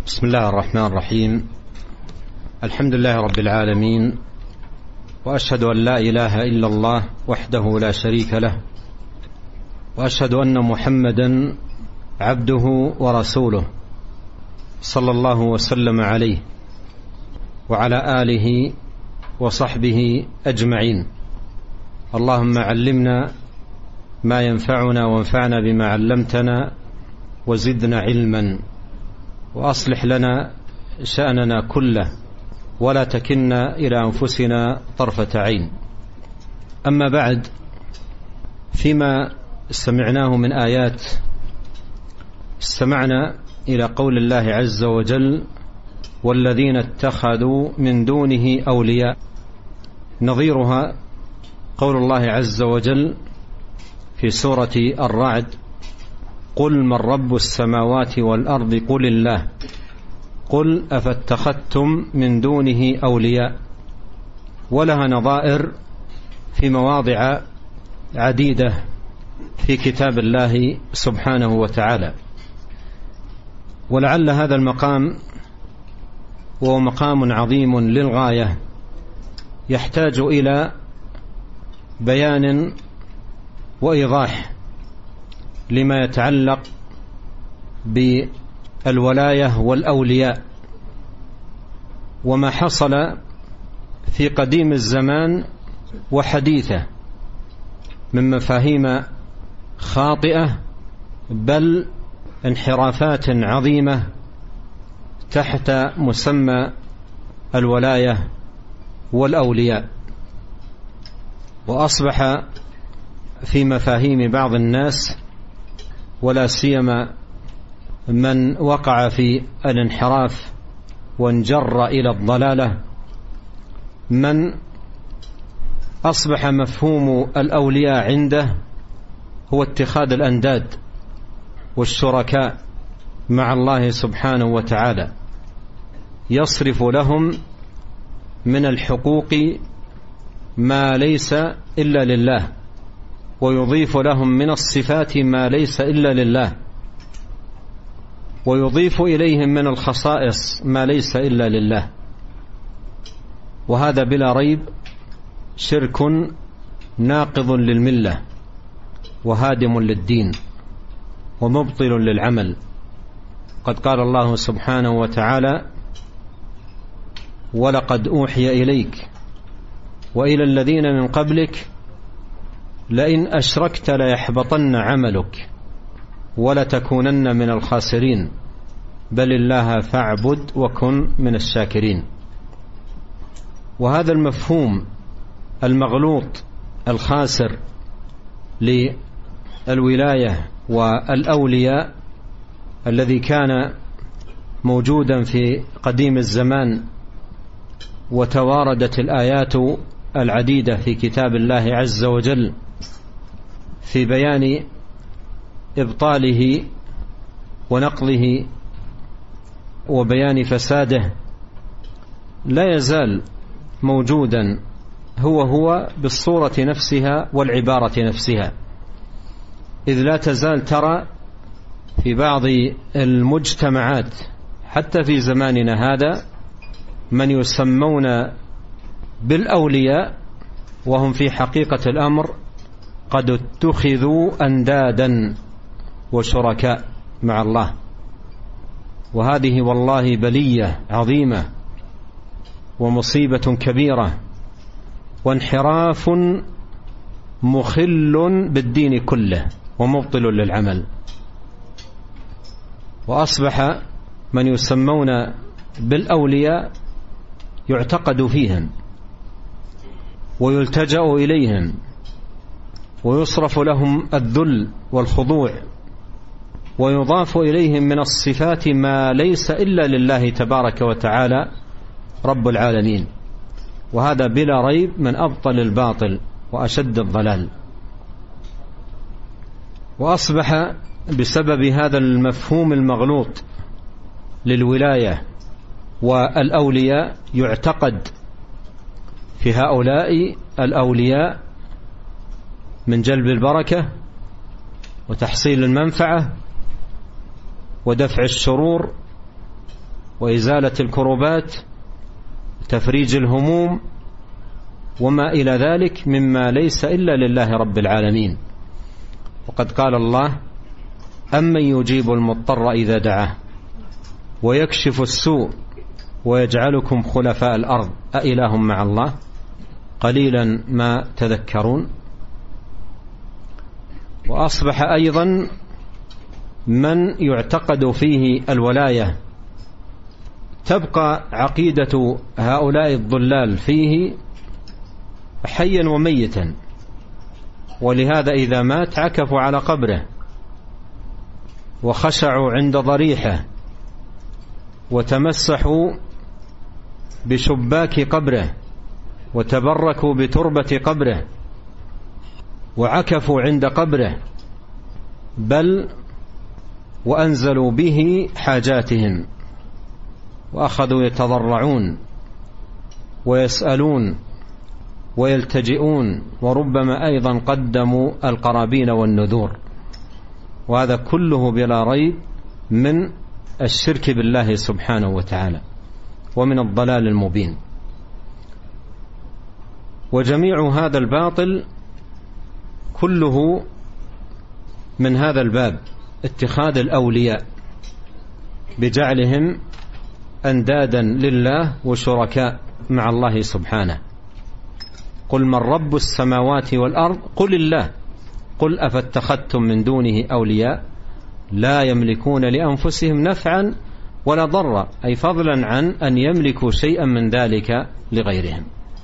بسم الله الرحمن الرحيم. الحمد لله رب العالمين، وأشهد أن لا إله إلا الله وحده لا شريك له، وأشهد أن محمدا عبده ورسوله صلى الله وسلم عليه وعلى آله وصحبه أجمعين. اللهم علمنا ما ينفعنا وانفعنا بما علمتنا وزدنا علما، وأصلح لنا شأننا كله ولا تكلنا إلى أنفسنا طرفة عين. أما بعد، فيما سمعناه من آيات استمعنا إلى قول الله عز وجل: والذين اتخذوا من دونه أولياء. نظيرها قول الله عز وجل في سورة الرعد: قل من رب السماوات والأرض قل الله قل أفاتخذتم من دونه أولياء. ولها نظائر في مواضع عديدة في كتاب الله سبحانه وتعالى. ولعل هذا المقام وهو مقام عظيم للغاية يحتاج إلى بيان وإيضاح لما يتعلق بالولاية والأولياء، وما حصل في قديم الزمان وحديثه من مفاهيم خاطئة، بل انحرافات عظيمة تحت مسمى الولاية والأولياء. وأصبح في مفاهيم بعض الناس، ولا سيما من وقع في الانحراف وانجر إلى الضلالة، من أصبح مفهوم الأولياء عنده هو اتخاذ الأنداد والشركاء مع الله سبحانه وتعالى، يصرف لهم من الحقوق ما ليس إلا لله، ويضيف لهم من الصفات ما ليس إلا لله، ويضيف إليهم من الخصائص ما ليس إلا لله. وهذا بلا ريب شرك ناقض للملة وهادم للدين ومبطل للعمل. قد قال الله سبحانه وتعالى: ولقد أوحي إليك وإلى الذين من قبلك لئن أشركت ليحبطن عملك ولتكونن من الخاسرين بل الله فاعبد وكن من الشاكرين. وهذا المفهوم المغلوط الخاسر للولاية والأولياء الذي كان موجودا في قديم الزمان، وتواردت الآيات العديدة في كتاب الله عز وجل في بيان إبطاله ونقضه وبيان فساده، لا يزال موجودا هو بالصورة نفسها والعبارة نفسها. إذ لا تزال ترى في بعض المجتمعات حتى في زماننا هذا من يسمون بالأولياء وهم في حقيقة الأمر قد اتخذوا أندادا وشركاء مع الله. وهذه والله بلية عظيمة ومصيبة كبيرة وانحراف مخل بالدين كله ومبطل للعمل. وأصبح من يسمون بالأولياء يعتقد فيهم ويلتجأ إليهم ويصرف لهم الذل والخضوع، ويضاف إليهم من الصفات ما ليس إلا لله تبارك وتعالى رب العالمين. وهذا بلا ريب من أبطل الباطل وأشد الضلال. وأصبح بسبب هذا المفهوم المغلوط للولاية والأولياء يعتقد في هؤلاء الأولياء من جلب البركة وتحصيل المنفعة ودفع الشرور وإزالة الكربات، تفريج الهموم، وما إلى ذلك مما ليس إلا لله رب العالمين. وقد قال الله: أمن يجيب المضطر إذا دعاه ويكشف السوء ويجعلكم خلفاء الأرض أإله مع الله قليلا ما تذكرون. وأصبح أيضا من يعتقد فيه الولاية تبقى عقيدة هؤلاء الضلال فيه حيا وميتا، ولهذا إذا مات عكفوا على قبره وخشعوا عند ضريحه وتمسحوا بشباك قبره وتبركوا بتربة قبره وعكفوا عند قبره، بل وأنزلوا به حاجاتهم وأخذوا يتضرعون ويسألون ويلتجئون، وربما أيضا قدموا القرابين والنذور. وهذا كله بلا ريب من الشرك بالله سبحانه وتعالى ومن الضلال المبين. وجميع هذا الباطل كله من هذا الباب، اتخاذ الأولياء بجعلهم أندادا لله وشركاء مع الله سبحانه. قل من رب السماوات والأرض قل الله قل أفاتخذتم من دونه أولياء لا يملكون لأنفسهم نفعا ولا ضرا، أي فضلا عن أن يملكوا شيئا من ذلك لغيرهم.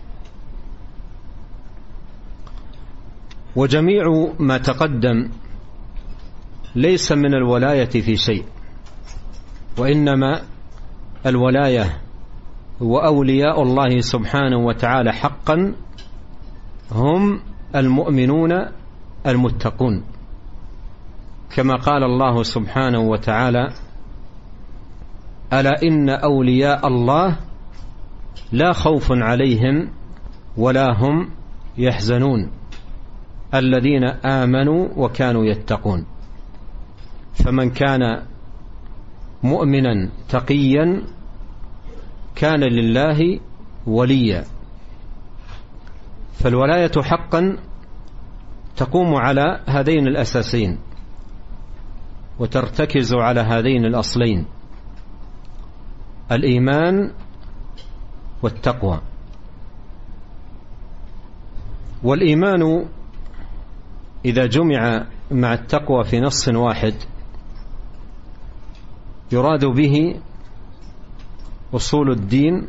وجميع ما تقدم ليس من الولاية في شيء، وإنما الولاية وأولياء الله سبحانه وتعالى حقا هم المؤمنون المتقون، كما قال الله سبحانه وتعالى: ألا إن أولياء الله لا خوف عليهم ولا هم يحزنون الذين آمنوا وكانوا يتقون. فمن كان مؤمنا تقيا كان لله وليا. فالولاية حقا تقوم على هذين الأساسين وترتكز على هذين الأصلين: الإيمان والتقوى. والإيمان إذا جمع مع التقوى في نص واحد يراد به أصول الدين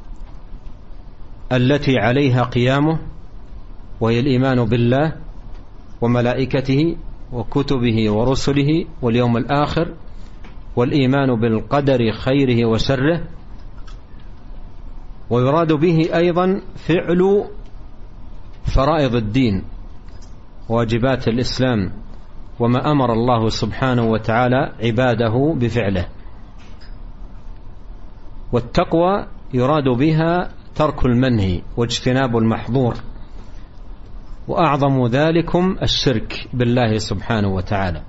التي عليها قيامه، وهي الإيمان بالله وملائكته وكتبه ورسله واليوم الآخر، والإيمان بالقدر خيره وشره. ويراد به أيضا فعل فرائض الدين واجبات الإسلام وما أمر الله سبحانه وتعالى عباده بفعله. والتقوى يراد بها ترك المنهي واجتناب المحظور، وأعظم ذلكم الشرك بالله سبحانه وتعالى.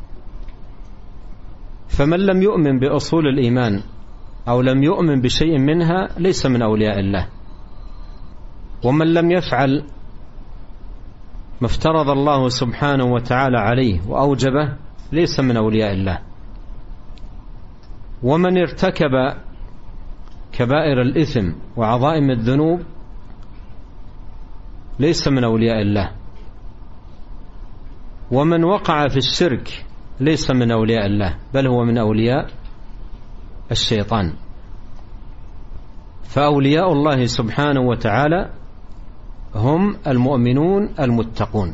فمن لم يؤمن بأصول الإيمان أو لم يؤمن بشيء منها ليس من أولياء الله، ومن لم يفعل ما افترض الله سبحانه وتعالى عليه وأوجبه ليس من أولياء الله. ومن ارتكب كبائر الإثم وعظائم الذنوب ليس من أولياء الله. ومن وقع في الشرك ليس من أولياء الله، بل هو من أولياء الشيطان. فأولياء الله سبحانه وتعالى هم المؤمنون المتقون،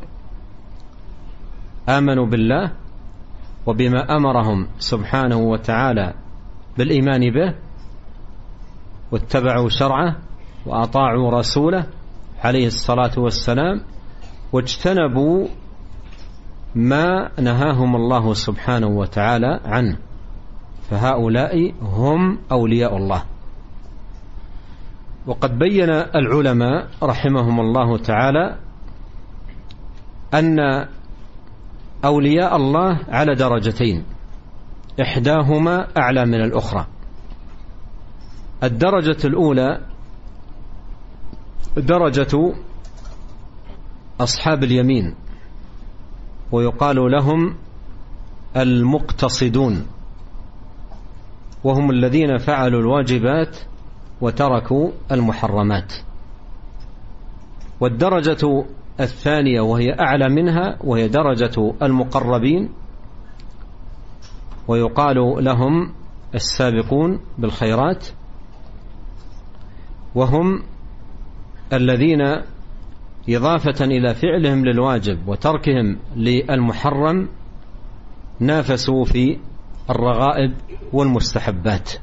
آمنوا بالله وبما أمرهم سبحانه وتعالى بالإيمان به، واتبعوا شرعه وأطاعوا رسوله عليه الصلاة والسلام، واجتنبوا ما نهاهم الله سبحانه وتعالى عنه. فهؤلاء هم أولياء الله. وقد بين العلماء رحمهم الله تعالى أن أولياء الله على درجتين، إحداهما أعلى من الأخرى. الدرجة الأولى درجة أصحاب اليمين، ويقال لهم المقتصدون، وهم الذين فعلوا الواجبات وتركوا المحرمات. والدرجة الثانية وهي أعلى منها وهي درجة المقربين، ويقال لهم السابقون بالخيرات، وهم الذين إضافة إلى فعلهم للواجب وتركهم للمحرم نافسوا في الرغائب والمستحبات.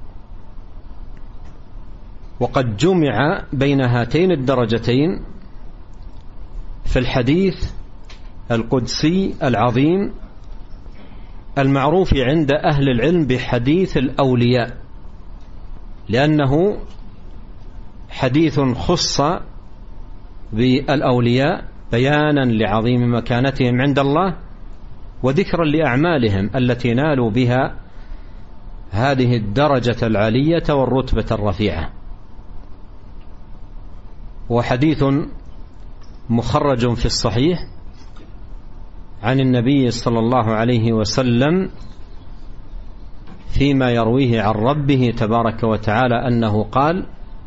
وقد جمع بين هاتين الدرجتين في الحديث القدسي العظيم المعروف عند أهل العلم بحديث الأولياء، لأنه حديث خص بالأولياء بيانا لعظيم مكانتهم عند الله وذكرا لأعمالهم التي نالوا بها هذه الدرجة العالية والرتبة الرفيعة. وحديث مخرج في الصحيح عن النبي صلى الله عليه وسلم فيما يرويه عن ربه تبارك وتعالى أنه قال: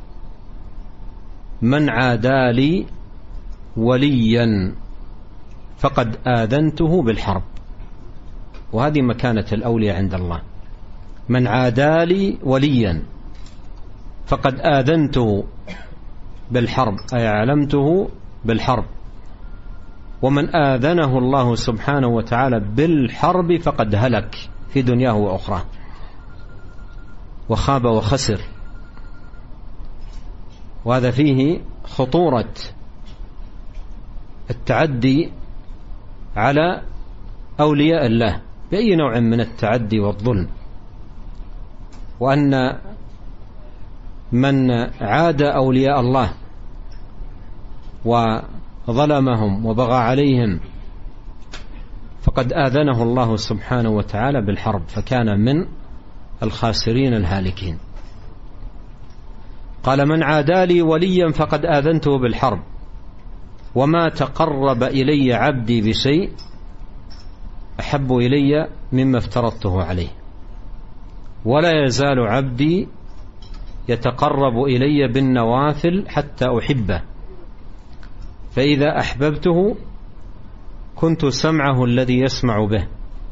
من عادى لي وليا فقد آذنته بالحرب. وهذه مكانة الأولياء عند الله، من عادى لي وليا فقد آذنته بالحرب، أي علمته بالحرب. ومن آذنه الله سبحانه وتعالى بالحرب فقد هلك في دنياه وأخرى وخاب وخسر. وهذا فيه خطورة التعدي على أولياء الله بأي نوع من التعدي والظلم، وأن من عاد أولياء الله وظلمهم وبغى عليهم فقد آذنه الله سبحانه وتعالى بالحرب، فكان من الخاسرين الهالكين. قال: من عادى لي وليا فقد آذنته بالحرب، وما تقرب إلي عبدي بشيء أحب إلي مما افترضته عليه، ولا يزال عبدي يتقرب إلي بالنوافل حتى أحبه، فإذا أحببته كنت سمعه الذي يسمع به،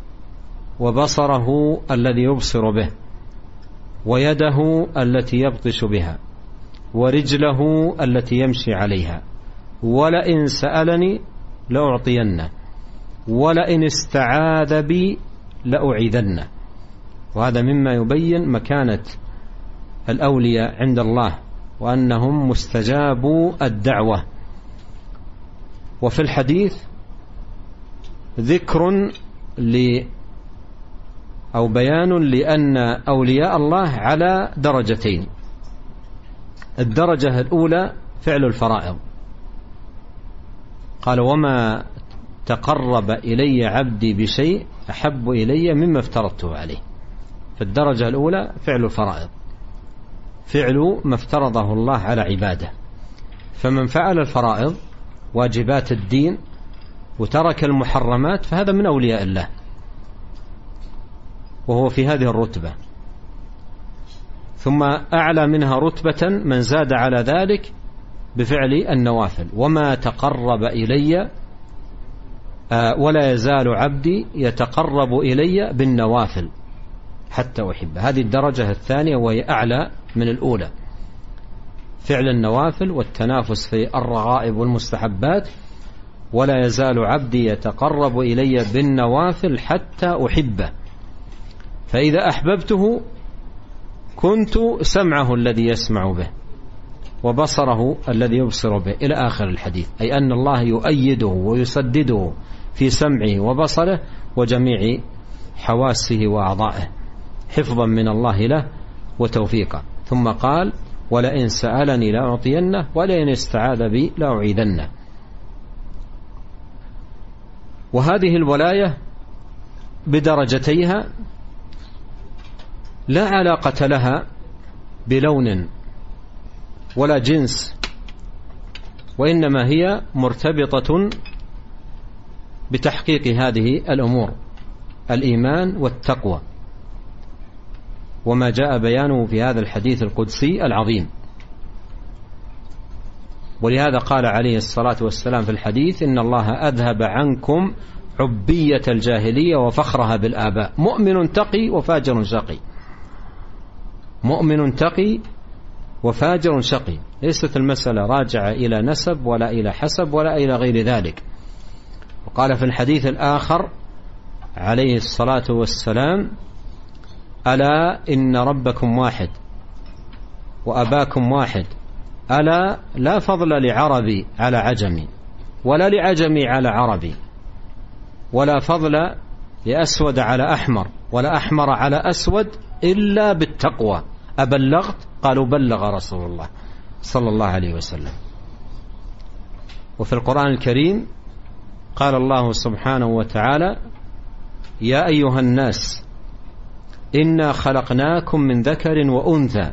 وبصره الذي يبصر به، ويده التي يبطش بها، ورجله التي يمشي عليها، ولئن سألني لأعطينه، ولئن استعاذ بي لأعيذنه. وهذا مما يبين مكانة الأولياء عند الله وأنهم مستجابوا الدعوة. وفي الحديث ذكر أو بيان لأن أولياء الله على درجتين: الدرجة الأولى فعل الفرائض، قال: وما تقرب إلي عبدي بشيء أحب إلي مما افترضته عليه. فالدرجة الأولى فعل الفرائض، فعل ما افترضه الله على عباده. فمن فعل الفرائض واجبات الدين وترك المحرمات فهذا من أولياء الله، وهو في هذه الرتبة. ثم أعلى منها رتبة من زاد على ذلك بفعل النوافل: وما تقرب إلي ولا يزال عبدي يتقرب إلي بالنوافل حتى أحبه. هذه الدرجة الثانية وهي أعلى من الأولى، فعل النوافل والتنافس في الرغائب والمستحبات. ولا يزال عبدي يتقرب إلي بالنوافل حتى أحبه، فإذا أحببته كنت سمعه الذي يسمع به، وبصره الذي يبصر به، إلى آخر الحديث. أي أن الله يؤيده ويسدده في سمعه وبصره وجميع حواسه وأعضائه حفظا من الله له وتوفيقا. ثم قال: ولئن سألني لأعطينه، ولئن استعاذ بي لأعيذنه. وهذه الولاية بدرجتيها لا علاقة لها بلون ولا جنس، وإنما هي مرتبطة بتحقيق هذه الأمور: الإيمان والتقوى، وما جاء بيانه في هذا الحديث القدسي العظيم. ولهذا قال عليه الصلاة والسلام في الحديث: إن الله أذهب عنكم عبية الجاهلية وفخرها بالآباء. مؤمن تقي وفاجر شقي، مؤمن تقي وفاجر شقي. ليست المسألة راجعة إلى نسب ولا إلى حسب ولا إلى غير ذلك. وقال في الحديث الآخر عليه الصلاة والسلام: ألا إن ربكم واحد وأباكم واحد، ألا لا فضل لعربي على عجمي، ولا لعجمي على عربي، ولا فضل لأسود على أحمر، ولا أحمر على أسود، إلا بالتقوى. أبلغت؟ قالوا: بلغ رسول الله صلى الله عليه وسلم. وفي القرآن الكريم قال الله سبحانه وتعالى: يا أيها الناس إنا خلقناكم من ذكر وأنثى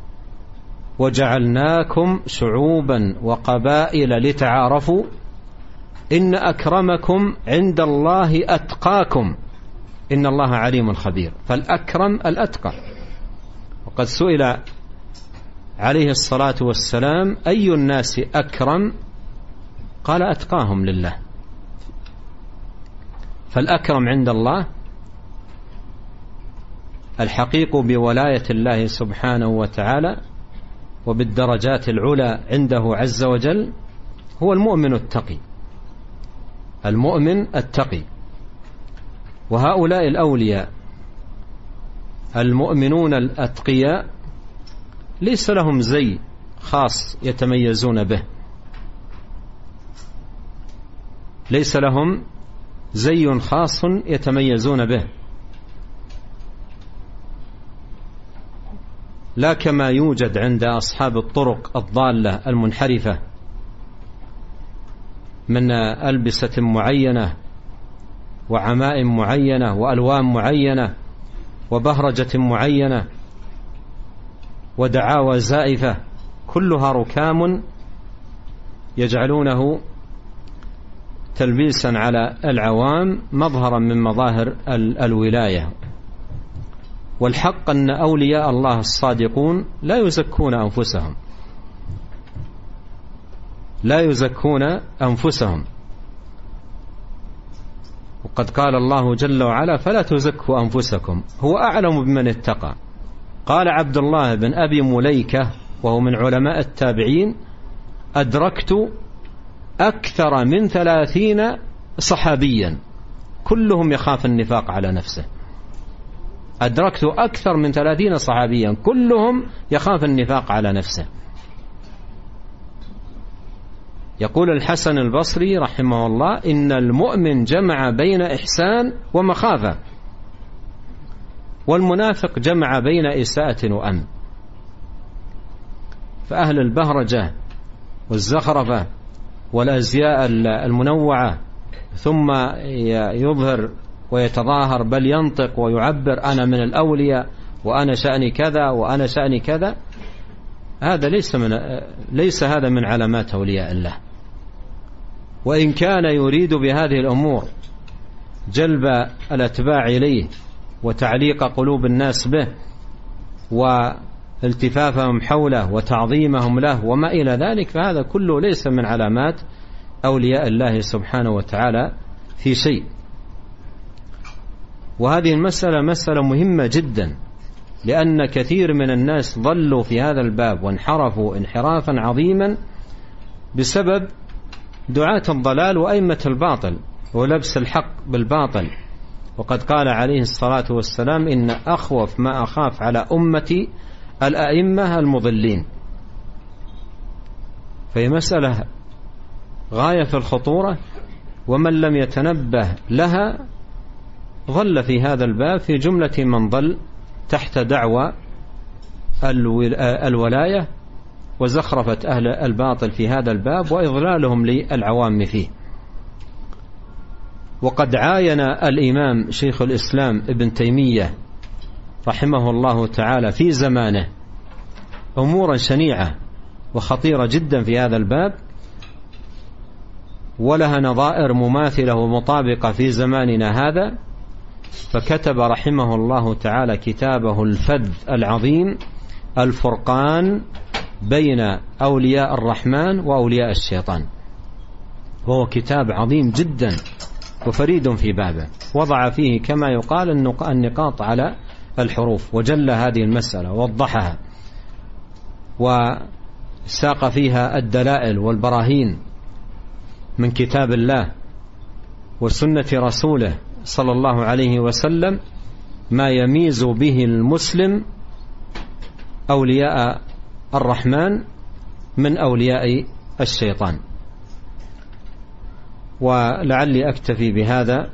وجعلناكم شعوبا وقبائل لتعارفوا إن أكرمكم عند الله أتقاكم إن الله عليم خبير. فالأكرم الأتقى. وقد سئل عليه الصلاة والسلام: أي الناس أكرم؟ قال: أتقاهم لله. فالأكرم عند الله الحقيق بولاية الله سبحانه وتعالى وبالدرجات العلى عنده عز وجل هو المؤمن التقي، المؤمن التقي. وهؤلاء الأولياء المؤمنون الأتقياء ليس لهم زي خاص يتميزون به، ليس لهم زي خاص يتميزون به، لا كما يوجد عند أصحاب الطرق الضالة المنحرفة من ألبسة معينة وعمائم معينة وألوان معينة وبهرجة معينة ودعاوى زائفة، كلها ركام يجعلونه تلبيسا على العوام مظهرا من مظاهر الولاية. والحق أن أولياء الله الصادقون لا يزكون أنفسهم، لا يزكون أنفسهم. وقد قال الله جل وعلا: فلا تزكوا أنفسكم هو أعلم بمن اتقى. قال عبد الله بن أبي مليكة وهو من علماء التابعين: أدركت أكثر من 30 صحابيا كلهم يخاف النفاق على نفسه. أدركت أكثر من 30 صحابيا كلهم يخاف النفاق على نفسه. يقول الحسن البصري رحمه الله: إن المؤمن جمع بين إحسان ومخافة، والمنافق جمع بين إساءة وأمن. فأهل البهرجة والزخرفة والأزياء المنوعة ثم يظهر ويتظاهر بل ينطق ويعبر: أنا من الأولياء وأنا شأني كذا وأنا شأني كذا، هذا ليس هذا من علامات أولياء الله. وإن كان يريد بهذه الأمور جلب الأتباع إليه وتعليق قلوب الناس به والتفافهم حوله وتعظيمهم له وما إلى ذلك، فهذا كله ليس من علامات أولياء الله سبحانه وتعالى في شيء. وهذه المسألة مسألة مهمة جدا، لأن كثير من الناس ضلوا في هذا الباب وانحرفوا انحرافا عظيما بسبب دعاة الضلال وأئمة الباطل ولبس الحق بالباطل. وقد قال عليه الصلاة والسلام: إن أخوف ما أخاف على أمتي الأئمة المضلين. فهي مسألة غاية في الخطورة، ومن لم يتنبه لها ضل في هذا الباب في جملة من ضل تحت دعوى الولاية وزخرفة أهل الباطل في هذا الباب وإضلالهم للعوام فيه. وقد عاين الإمام شيخ الإسلام ابن تيمية رحمه الله تعالى في زمانه أمورا شنيعة وخطيرة جدا في هذا الباب، ولها نظائر مماثلة ومطابقة في زماننا هذا. فكتب رحمه الله تعالى كتابه الفذ العظيم الفرقان بين أولياء الرحمن وأولياء الشيطان، وهو كتاب عظيم جدا وفريد في بابه، وضع فيه كما يقال النقاط على الحروف، وجل هذه المسألة ووضحها، وساق فيها الدلائل والبراهين من كتاب الله وسنة رسوله صلى الله عليه وسلم، ما يميز به المسلم أولياء الرحمن من أولياء الشيطان. ولعلي أكتفي بهذا،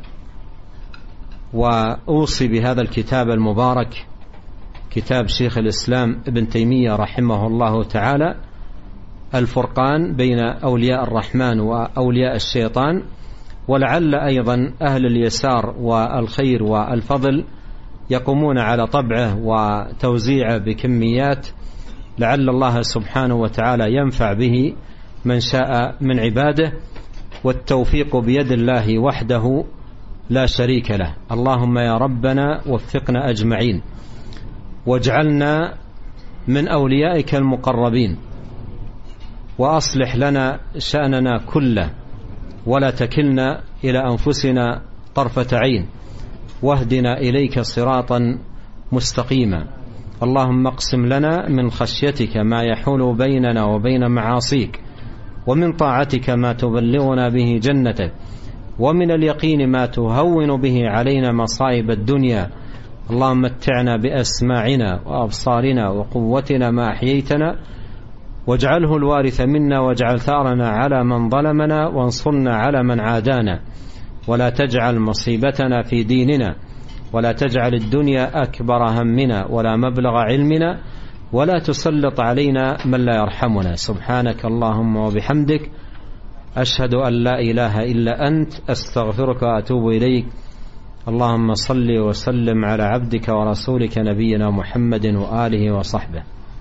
وأوصي بهذا الكتاب المبارك، كتاب شيخ الإسلام ابن تيمية رحمه الله تعالى، الفرقان بين أولياء الرحمن وأولياء الشيطان. ولعل أيضا أهل اليسار والخير والفضل يقومون على طبعه وتوزيعه بكميات، لعل الله سبحانه وتعالى ينفع به من شاء من عباده، والتوفيق بيد الله وحده لا شريك له. اللهم يا ربنا وفقنا أجمعين، واجعلنا من أوليائك المقربين، وأصلح لنا شأننا كله، ولا تكلنا إلى أنفسنا طرفة عين، واهدنا إليك صراطا مستقيما. اللهم اقسم لنا من خشيتك ما يحول بيننا وبين معاصيك، ومن طاعتك ما تبلغنا به جنتك، ومن اليقين ما تهون به علينا مصائب الدنيا. اللهم متعنا بأسماعنا وأبصارنا وقوتنا ما أحييتنا، واجعله الوارث منا، واجعل ثارنا على من ظلمنا، وانصرنا على من عادانا، ولا تجعل مصيبتنا في ديننا، ولا تجعل الدنيا أكبر همنا ولا مبلغ علمنا، ولا تسلط علينا من لا يرحمنا. سبحانك اللهم وبحمدك، أشهد أن لا إله إلا أنت، أستغفرك وأتوب إليك. اللهم صل وسلم على عبدك ورسولك نبينا محمد وآله وصحبه.